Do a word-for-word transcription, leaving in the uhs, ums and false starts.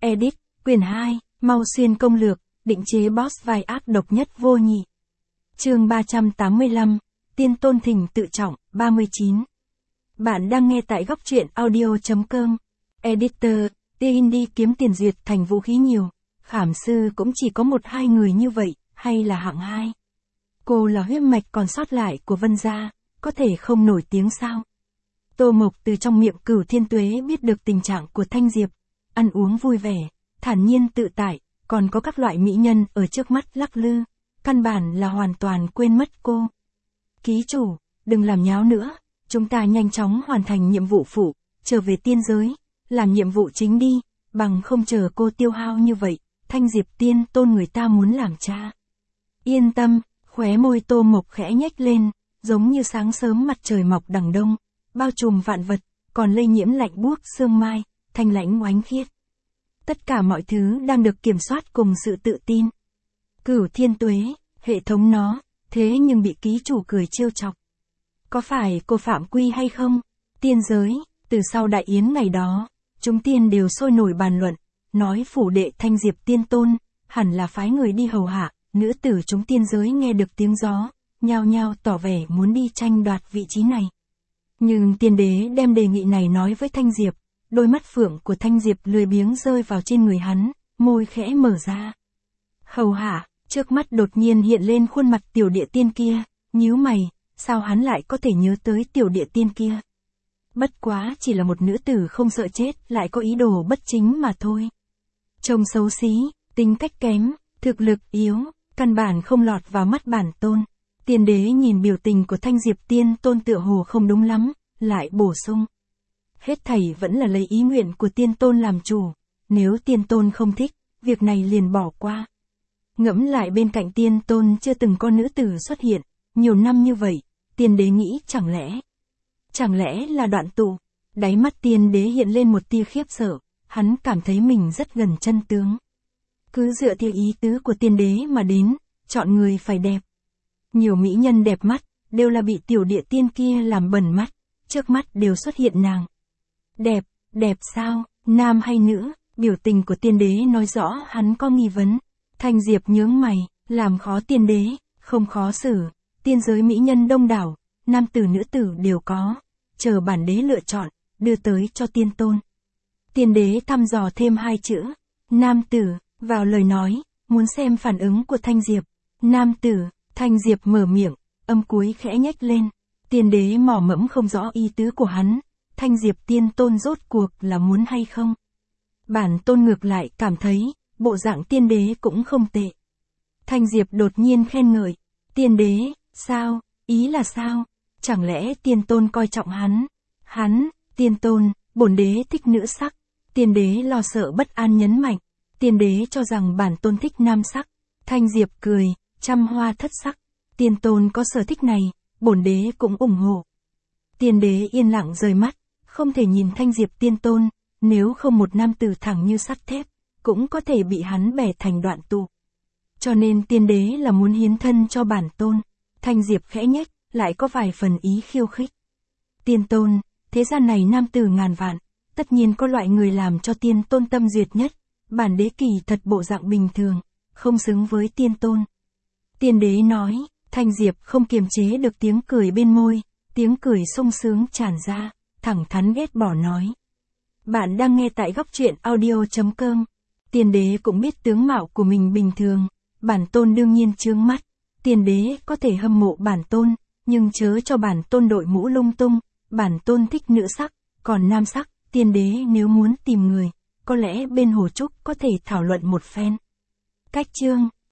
Edit, quyển hai, Mau Xuyên công lược, định chế boss vai ác độc nhất vô nhị. Chương ba trăm tám mươi lăm, Tiên Tôn Thỉnh tự trọng, ba mươi chín. Bạn đang nghe tại góc truyện audio chấm com. Editor, tia indie kiếm tiền duyệt thành vũ khí nhiều. Khảm sư cũng chỉ có một hai người như vậy, hay là hạng hai? Cô là huyết mạch còn sót lại của Vân gia, có thể không nổi tiếng sao? Tô Mộc từ trong miệng Cửu Thiên Tuế biết được tình trạng của Thanh Diệp. Ăn uống vui vẻ, thản nhiên tự tại, còn có các loại mỹ nhân ở trước mắt lắc lư. Căn bản là hoàn toàn quên mất cô. Ký chủ, đừng làm nháo nữa, chúng ta nhanh chóng hoàn thành nhiệm vụ phụ, trở về tiên giới, làm nhiệm vụ chính đi, bằng không chờ cô tiêu hao như vậy, Thanh Diệp Tiên Tôn người ta muốn làm cha. Yên tâm, khóe môi Tô Mộc khẽ nhếch lên, giống như sáng sớm mặt trời mọc đằng đông, bao trùm vạn vật, còn lây nhiễm lạnh buốt sương mai, thanh lãnh oánh khiết. Tất cả mọi thứ đang được kiểm soát cùng sự tự tin. Cửu Thiên Tuế, hệ thống nó, thế nhưng bị ký chủ cười trêu chọc. Có phải cô phạm quy hay không? Tiên giới, từ sau đại yến ngày đó, chúng tiên đều sôi nổi bàn luận, nói phủ đệ Thanh Diệp Tiên Tôn, hẳn là phái người đi hầu hạ, nữ tử chúng tiên giới nghe được tiếng gió, nhao nhao tỏ vẻ muốn đi tranh đoạt vị trí này. Nhưng tiên đế đem đề nghị này nói với Thanh Diệp, đôi mắt phượng của Thanh Diệp lười biếng rơi vào trên người hắn, môi khẽ mở ra. Hầu hạ, trước mắt đột nhiên hiện lên khuôn mặt tiểu địa tiên kia, nhíu mày, sao hắn lại có thể nhớ tới tiểu địa tiên kia? Bất quá chỉ là một nữ tử không sợ chết lại có ý đồ bất chính mà thôi. Trông xấu xí, tính cách kém, thực lực yếu, căn bản không lọt vào mắt bản tôn. Tiên đế nhìn biểu tình của Thanh Diệp Tiên Tôn tựa hồ không đúng lắm, lại bổ sung. Hết thảy vẫn là lấy ý nguyện của Tiên Tôn làm chủ, nếu Tiên Tôn không thích, việc này liền bỏ qua. Ngẫm lại bên cạnh Tiên Tôn chưa từng có nữ tử xuất hiện, nhiều năm như vậy, tiên đế nghĩ chẳng lẽ, chẳng lẽ là đoạn tụ. Đáy mắt tiên đế hiện lên một tia khiếp sợ, hắn cảm thấy mình rất gần chân tướng. Cứ dựa theo ý tứ của tiên đế mà đến, chọn người phải đẹp. Nhiều mỹ nhân đẹp mắt, đều là bị tiểu địa tiên kia làm bẩn mắt, trước mắt đều xuất hiện nàng. Đẹp, đẹp sao, nam hay nữ, biểu tình của tiên đế nói rõ hắn có nghi vấn. Thanh Diệp nhướng mày, làm khó tiên đế, không khó xử, tiên giới mỹ nhân đông đảo, nam tử nữ tử đều có, chờ bản đế lựa chọn, đưa tới cho Tiên Tôn. Tiên đế thăm dò thêm hai chữ, nam tử, vào lời nói, muốn xem phản ứng của Thanh Diệp. Nam tử, Thanh Diệp mở miệng, âm cuối khẽ nhếch lên, tiên đế mò mẫm không rõ ý tứ của hắn, Thanh Diệp Tiên Tôn rốt cuộc là muốn hay không. Bản tôn ngược lại cảm thấy, bộ dạng tiên đế cũng không tệ. Thanh Diệp đột nhiên khen ngợi, tiên đế, sao, ý là sao, chẳng lẽ Tiên Tôn coi trọng hắn, hắn, Tiên Tôn, bổn đế thích nữ sắc, tiên đế lo sợ bất an nhấn mạnh, tiên đế cho rằng bản tôn thích nam sắc. Thanh Diệp cười, trăm hoa thất sắc, Tiên Tôn có sở thích này, bổn đế cũng ủng hộ. Tiên đế yên lặng rời mắt, không thể nhìn Thanh Diệp Tiên Tôn, nếu không một nam tử thẳng như sắt thép, cũng có thể bị hắn bẻ thành đoạn tụ. Cho nên tiên đế là muốn hiến thân cho bản tôn. Thanh Diệp khẽ nhếch, lại có vài phần ý khiêu khích. Tiên Tôn, thế gian này nam tử ngàn vạn, tất nhiên có loại người làm cho Tiên Tôn tâm duyệt nhất, bản đế kỳ thật bộ dạng bình thường, không xứng với Tiên Tôn. Tiên đế nói, Thanh Diệp không kiềm chế được tiếng cười bên môi, tiếng cười sung sướng tràn ra, thẳng thắn ghét bỏ nói. Bạn đang nghe tại góc truyện audio chấm com. Tiên đế cũng biết tướng mạo của mình bình thường, bản tôn đương nhiên chướng mắt. Tiên đế có thể hâm mộ bản tôn, nhưng chớ cho bản tôn đội mũ lung tung, bản tôn thích nữ sắc, còn nam sắc, tiên đế nếu muốn tìm người, có lẽ bên Hồ Trúc có thể thảo luận một phen. Cách chương,